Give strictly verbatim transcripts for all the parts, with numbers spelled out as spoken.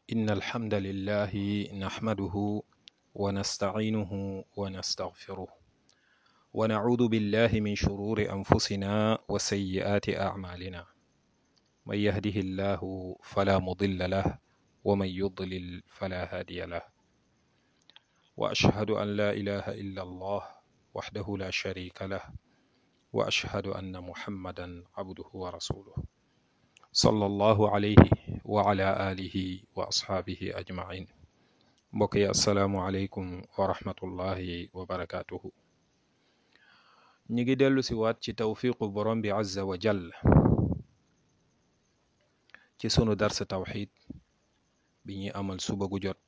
إن الحمد لله نحمده ونستعينه ونستغفره ونعوذ بالله من شرور أنفسنا وسيئات أعمالنا. من يهده الله فلا مضل له ومن يضلل فلا هادي له. وأشهد أن لا إله إلا الله وحده لا شريك له وأشهد أن محمدا عبده ورسوله صلى الله عليه وعلى آله وأصحابه أجمعين. mbokk yi asalaamualeykum wa rahmatullahi wa barakaatuhu. ñi ngi dellu si waat ci tawfiqu borom bi azza wa jall ci sunu darsa tawxid bi ñuy amal suba gu jot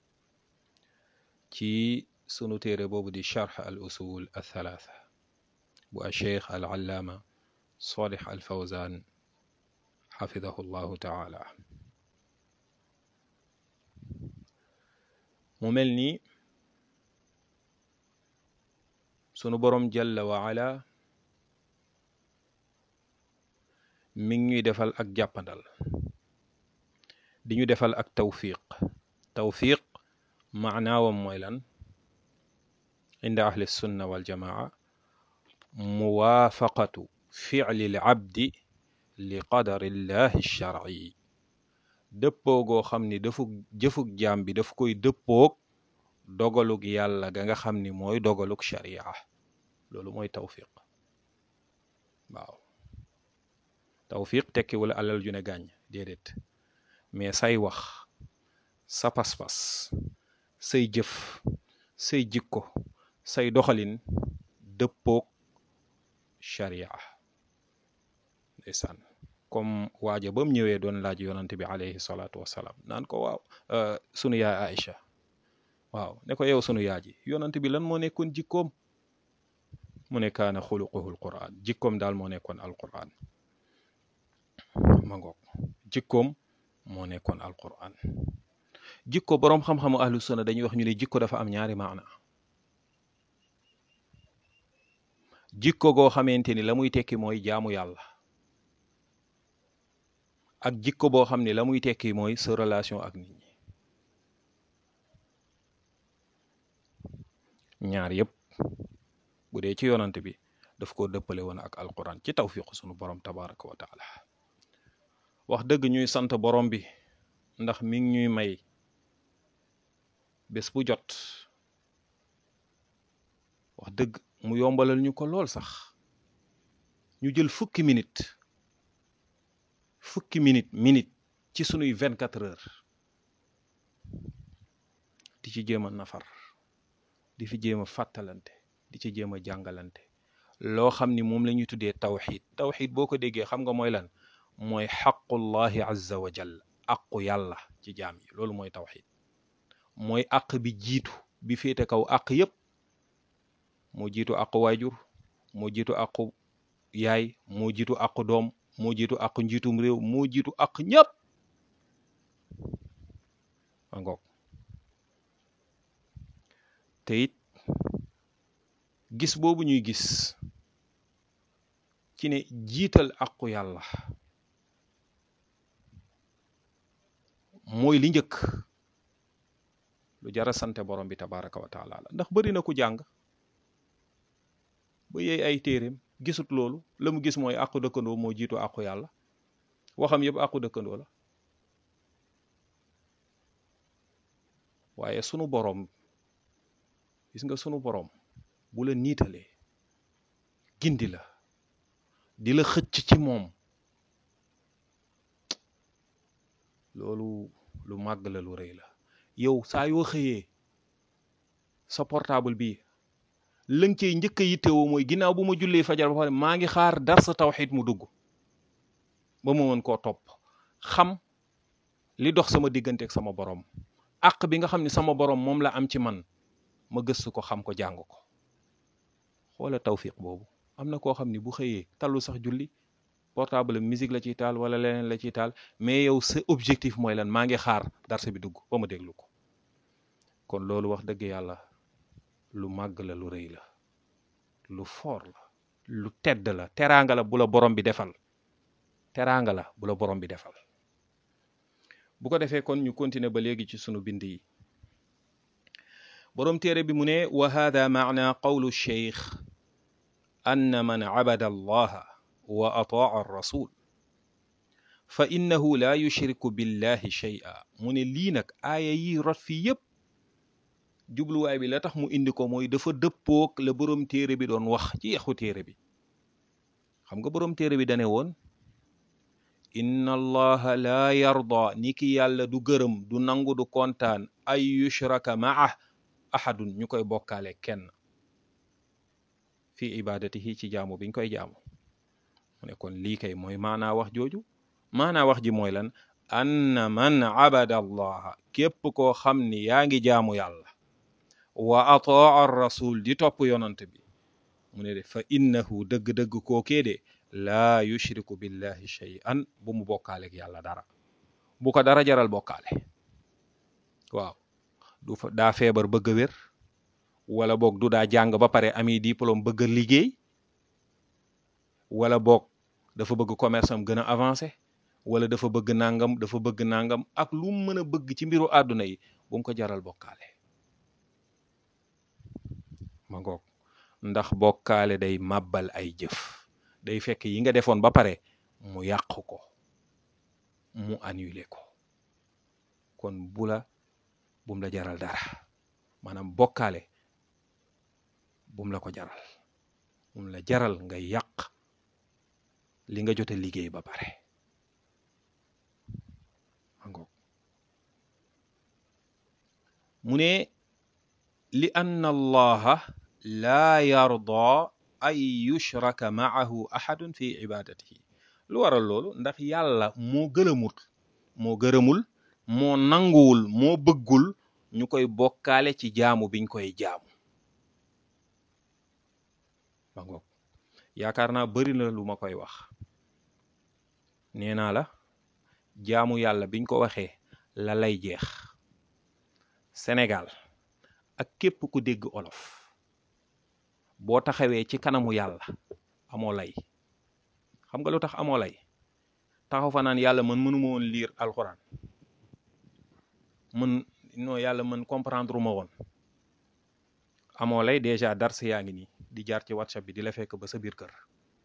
ci sunu téere boobu di charx al usul al thalaatha bu a cheikh al allaama salih al fawzan xafidahu llahu taala. mu mel ni sunu borom jalla wa ala mi ngi ñuy defal ak jàppandal di ñu defal ak tawfiq. tawfiq maanaawam mooy lan inda ahli sunna wal jamaa muwaafaqatu ficli l abdi li qadari llahi sharci. dëppoo goo xam ni dafa jëfug jaam bi daf koy dëppoog dogalug yàlla ga nga xam ni mooy dogalug sharia. loolu mooy tawfiq. waaw tawfiq tekki wala alal ju ne gàññ déedéet, mais say wax, sa pas-pas, say jëf, say jikko, say doxalin dëppoog sharia. ndeysaan comme waaja ba mu ñëwee doon laaj yonante bi alayhi salaatu wasalaam naan ko waaw sunu yaay Aïcha, waaw ne ko yow sunu yaay ji yonante bi lan moo nekkoon jikkoom mu ne kaana xuluquhul quran. jikkoom daal moo nekkoon alquran. ma ngoog jikkoom moo nekkoon alquran. jikko boroom xam-xamu ahlu sunna dañuy wax ñu ne jikko dafa am ñaari maana. jikko goo xamante ni la muy tekki mooy jaamu yàlla, ak jikko boo xam ne la muy tekki mooy sa relation ak nit ñi. ñaar yëpp bu dee ci yonante bi daf koo dëppale woon ak alquran ci tawfiq sunu borom tabaraka wa taala. wax dëgg ñuy sant borom bi ndax mi ngi ñuy may bés bu jot, wax dëgg mu yombalal ñu ko lool sax, ñu jël fukki minute fukki minute minute ci sunuy vingt quatre heures di ci jéem a nafar, di fi jéem a fàttalante, di ci jéem a jàngalante loo xam ni moom la ñuy tuddee tawxid. tawxid boo ko déggee xam nga mooy lan? mooy xaqullahi azza wa jalla, aqu yàlla ci jaam yi. loolu mooy tawxid. mooy àq bi jiitu bi féete kaw àq yépp. moo jiitu àqu waajur, moo jiitu àqu yaay, moo jiitu àqu doom, moo jiitu àqu njiitum réew, moo jiitu àq ñépp. a ngoog te it gis boobu ñuy gis ci ne jiital àqu yàlla mooy li njëkk, lu jara sante borom bi tabaraka wa taala la. ndax bari na ku jàng ba yeey ay téeréem gisut loolu. la mu gis mooy àqu dëkkandoo moo jiitu àqu yàlla. waxam yëpp àqu dëkkandoo la. waaye sunu borom, gis nga sunu borom bu la niitalee gindi la di la xëcc ci moom, loolu lu màgg la, lu rëy la. yow saa yoo xëyee sa portable bi lëng cey njëkk a yittewoo mooy ginnaaw bu ma jullee fajar ba pare maa ngi xaar dar sa tawxid mu dugg ba ma mën koo topp, xam li dox sama diggante ak sama borom, àq bi nga xam ne sama borom moom la am ci man, ma gëstu ko, xam ko, jàng ko. xoola tawfiq boobu. am na koo xam ni bu xëyee tallu sax julli, portable musique la ciy taal wala leneen la ciy taal, mais yow sa objectif mooy lan? maa ngi xaar darse bi dugg ba ma déglu ko. kon loolu wax dëgg yàlla lu màgg la, lu rëy la, lu foor la, lu tedd la, teraanga la bu la borom bi defal. teraanga la bu la borom bi defal. bu ko defee kon ñu continuer ba léegi ci sunu bind yi boroom téere bi mu ne wa hada maana qawlu cheikh anna man abada allaha wa ataa rasul fa innahu la yushriku billahi shay'a mu ne lii nag aaya yi rot fii yépp jubluwaay bi la tax mu indi ko mooy dafa dëppoog la boroom téere bi doon wax ci yaxu téere bi xam nga boroom téere bi dane woon inna allaha la yarda ni ki yàlla du gërëm du nangu du kontaan ay yushraka maah ahadun ñu koy bokkaale kenn fi ibadatihi ci jaamu biñ koy jaamu mu ne kon lii kay mooy maanaa wax jooju maanaa wax ji mooy lan anna man abada allaha képp koo xam ni yaa ngi jaamu yàlla wa ataa rasul di topp yonant bi mu ne de fa innahu dëgg-dëgg kookee de laa yushriku billahi shay'an bu mu bokkaaleeg yàlla dara bu ko dara jaral bokkaale waaw du fa daa feebar bëgg a wér wala boog du daa jàng ba pare ami diplôme bëgg a liggéey wala boog dafa bëgg commerce am gën a avancé wala dafa bëgg nangam dafa bëgg nangam ak lu mu mën a bëgg ci mbiru àdduna yi bu mu ko jaral bokkaale ma ngoog ndax bokkaale day màbbal ay jëf day fekk yi nga defoon ba pare mu yàq ko mu annulé ko kon bu la bum la jaral dara maanaam bokkaale bum la ko jaral bum la jaral nga yàq li nga jote liggéey ba pare mangoog mu ne li anna allaha laa yarda ay yushraka maahu ahadun fi ibadatihi lu waral loolu ndax yàlla moo gërëmul moo gërëmul moo nanguwul moo bëggul ñu koy bokkaale ci jaamu biñ koy jaamu ma ngoog yaakaar naa bari na lu ma koy wax nee naa la jaamu yàlla biñ ko waxee la lay jeex Sénégal ak képp ku dégg olof boo taxawee ci kanamu yàlla amoo lay xam nga lu tax amoo lay taxaw fa naan yàlla man mënuma woon lire alxuraan mën non yàlla man comprendre ma woon amoo lay déjà dars yaa ngi nii di jaar ci WhatsApp bi di la fekk ba sa biir kër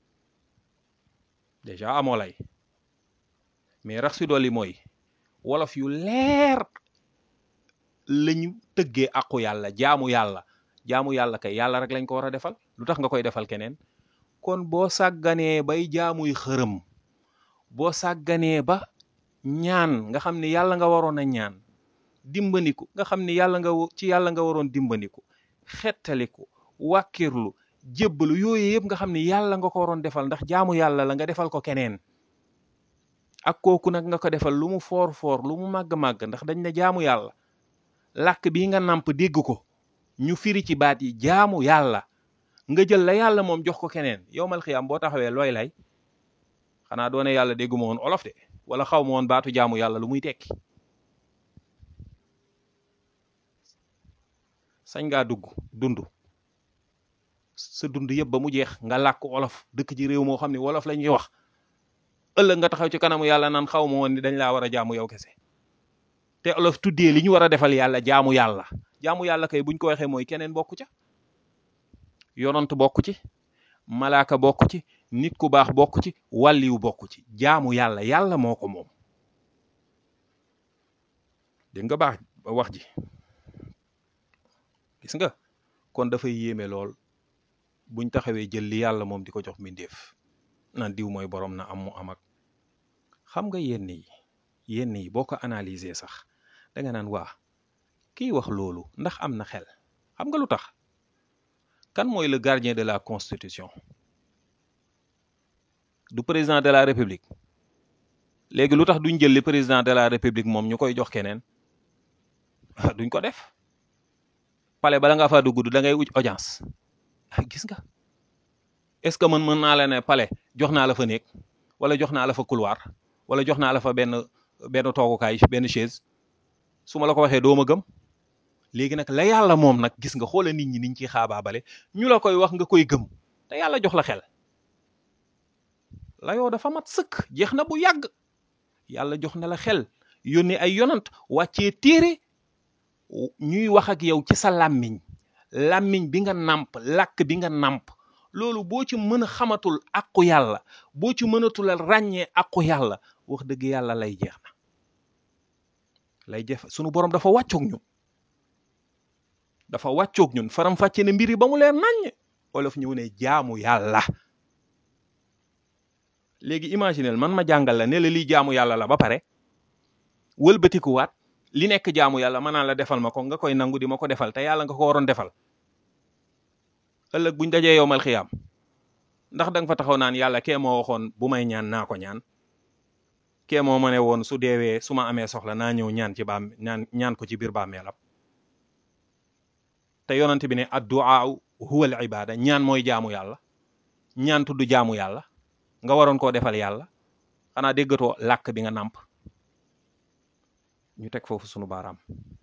déjà amoo lay mais rax si dolli mooy wolof yu leer lañu tëggee aqu yàlla jaamu yàlla jaamu yàlla kay yàlla rek lañ ko war a defal lu tax nga koy defal keneen kon boo sàgganee bay jaamuy xërëm boo sàgganee ba ñaan nga xam ne yàlla nga waroon a ñaan dimbandiku nga xam ne yàlla nga ci yàlla nga waroon dimbandiku xettaliku wàkkirlu jébbalu yooyu yëpp nga xam ne yàlla nga ko waroon defal ndax jaamu yàlla la nga defal ko keneen ak kooku nag nga ko defal lu mu foor foor lu mu màgg-màgg ndax dañ ne jaamu yàlla làkk bii nga nàmp dégg ko ñu firi ci baat yi jaamu yàlla nga jël la yàlla moom jox ko keneen yowmal xiyaam boo taxawee looy lay xanaa doone yàlla dégguma woon olof de wala xaw ma woon baatu jaamu yàlla lu muy tekki sañ ngaa dugg dund sa dund yëpp ba mu jeex nga làkk olof dëkk ci réew moo xam ne wolof la ñuy wax ëllëg nga taxaw ci kanamu yàlla naan xaw ma woon ni dañ laa war a jaamu yow kese te olof tuddee li ñu war a defal yàlla jaamu yàlla jaamu yàlla kay buñ ko waxee mooy keneen bokku ca yonant bokku ci malaaka bokku ci nit ku baax bokku ci wàlliwu bokku ci jaamu yàlla yàlla moo ko moom dégg nga baax wax ji gis nga kon dafay yéeme lool buñ taxawee jël li yàlla moom di ko jox mbindeef naan diw mooy borom na am mu am ak xam nga yenn yi yenn yi boo ko analyser sax da nga naan waa kiy wax loolu ndax am na xel xam nga lu tax kan mooy le gardien de la constitution du président de la république léegi lu tax duñ jël li président de la république moom ñu koy jox keneen duñ ko def pale bala nga faa dugg da ngay uj audience gis nga est-ce que man mën naa la ne pale jox naa la fa néeg wala jox naa la fa couloir wala jox naa la fa benn benn toogukaay benn chaise su ma la ko waxee doo ma gëm léegi nag la yàlla moom nag gis nga xoola nit ñi niñ ciy xaabaabale ñu la koy wax nga koy gëm te yàlla jox la xel la yow dafa mat sëkk jeex na bu yàgg yàlla jox na la xel yónni ay yonant wàccee téere ñuy wax ak yow ci sa làmmiñ làmmiñ bi nga nàmp làkk bi nga nàmp loolu boo ci mën a xamatul àqu yàlla boo ci mënatul a ràññee àqu yàlla wax dëgg yàlla lay jeex na lay jeex sunu borom dafa wàccoog ñun dafa wàccoog ñun faram fàcce ne mbir yi ba mu leer naññ olof ñëw ne jaamu yàlla léegi imaginel man ma jàngal la ne la lii jaamu yàlla la ba pare wëlbatikuwaat li nekk jaamu yàlla ma naan la defal ma ko nga koy nangu di ma ko defal te yàlla nga ko waroon defal ëllëg buñ dajee yowmal xiyaam ndax da nga fa taxaw naan yàlla kee moo waxoon bu may ñaan naa ko ñaan kee moo ma ne woon su deewee su ma amee soxla naa ñëw ñaan ci baam ñaan ñaan ko ci biir bàmmeelam te yonante bi ne addu'a huwa al ibada ñaan mooy jaamu yàlla ñaan tudd jaamu yàlla nga waroon koo defal yàlla xanaa déggatoo làkk bi nga nàmp ñu teg foofu sunu baaraam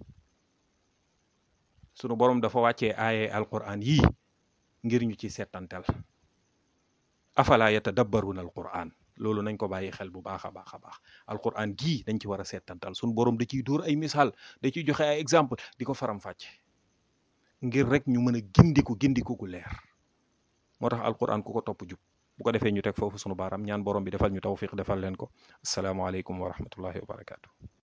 sunu borom dafa wàccee aaye alquran yii ngir ñu ci settantel afala yatadabbaruna alquran loolu nañ ko bàyyi xel bu baax a baax a baax alquran gii dañ ci war a settantal sunu borom da ciy dóor ay misaal da ciy joxe ay exemple di ko faram fàcce ngir rek ñu mën a gindiku gindiku gu leer moo tax alquran ku ko topp jub bu ko defee ñu teg foofu sunu baaraam ñaan borom bi defal ñu tawfiq defal leen ko asalaamaaleykum wa rahmatullahi wa barakaatu.